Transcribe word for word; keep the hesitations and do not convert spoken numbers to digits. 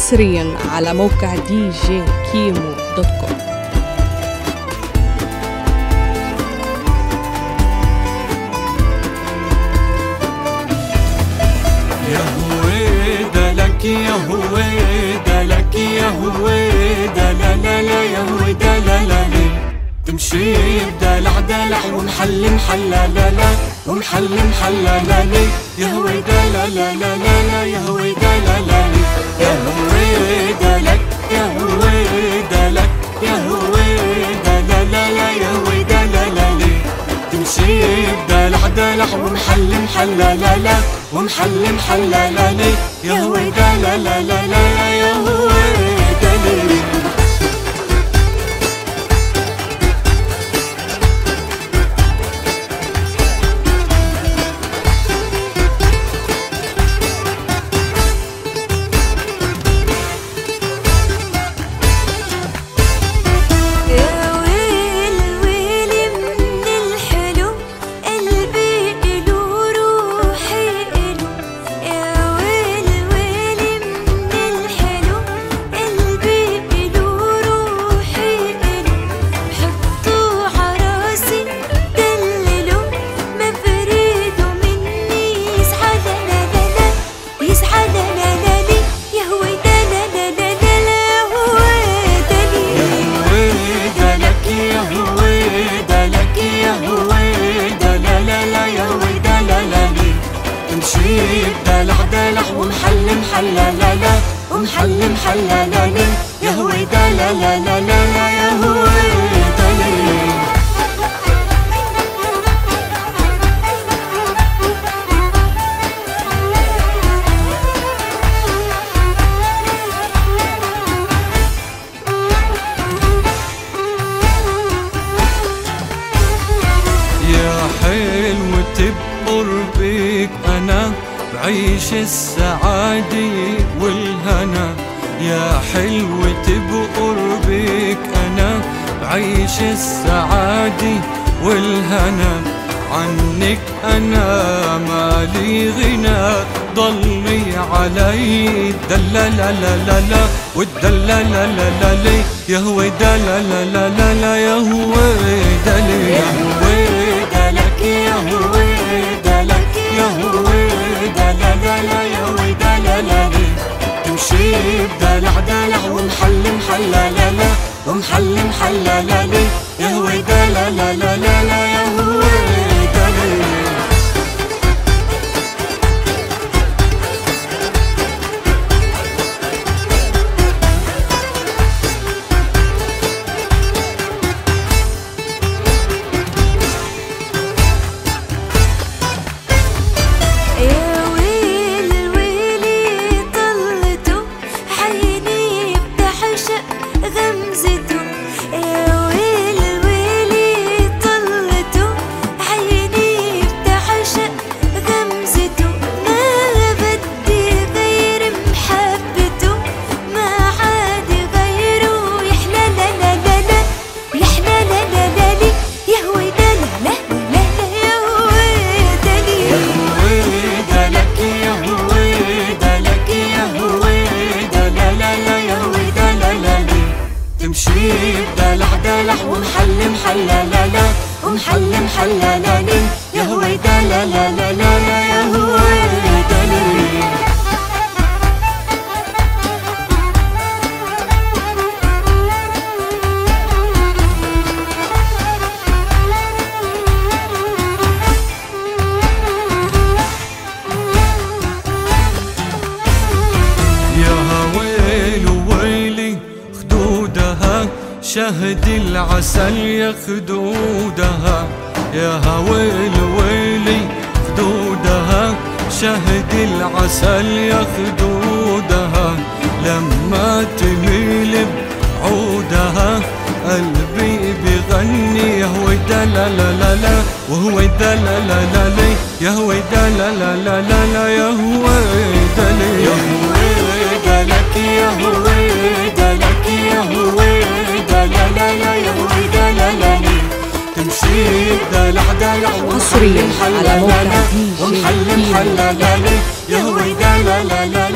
حصريا على موقع دي جي كيمو دوت كوم. يا هويدا لك يا هويدا لك يا هويدا لا لا لا يا هويدا لا لا لي تمشي بدلع دلع ومحل محلا لا لا ومحل محلا لا لي يا هويدا لا لا لا لا لا يا هويدا لا لا لي يا هويدا لك يا هويدا لك يا هويدا لا لا لا يا هويدا لا لا لي تمشي بدلع دلع ومحل محلا لا لا ومحل محلا لا لي يا هويدا لا لا لا لا يا هويدا لي دلع دلع ومحل محلا لا لا ومحل محلا لا لي يا هويدا لا لا لا لا لا يا هويدا لي يا حلو تبقربك أنا بعيش السعادة والهنا يا حلو تبقربك أنا بعيش السعادة والهنا عنك أنا مالي غنى ضلي علي دلا لا لا لا لا والدلا لا لا لا لي يا هويدا لا لا لا لا لا يا هويدا لي يا هويدا لك يا هويدا لك يا هويدا لا لا لا يا هويدا لا لا لي تمشي بدلع دلع ومحل محلا لا لا ومحل محلا لا لي يا هويدا لا لا لا لا لا يا هويدا لي تمشي بدلع دلع ومحل محلا لا لا ومحل محلا لا لي يا هويدا لا لا لا لا لا يا هويدا لي شهد العسل يا خدودها يا هويل ويلي خدودها شهد العسل يا خدودها لما تميل بعودها قلبي بغني يا هويدا لا لا لا لا وهويدا لا لا لا لي يا هويدا لا لا لا لا لا يا هويدا لي يا هويدا لك يا هويدا لك يا هويدا لا لا لا يا هويدا لا لا لي تمشي بدلع دلع حصريا على موقع دي جي كيمو. يا هويدا لا لا لا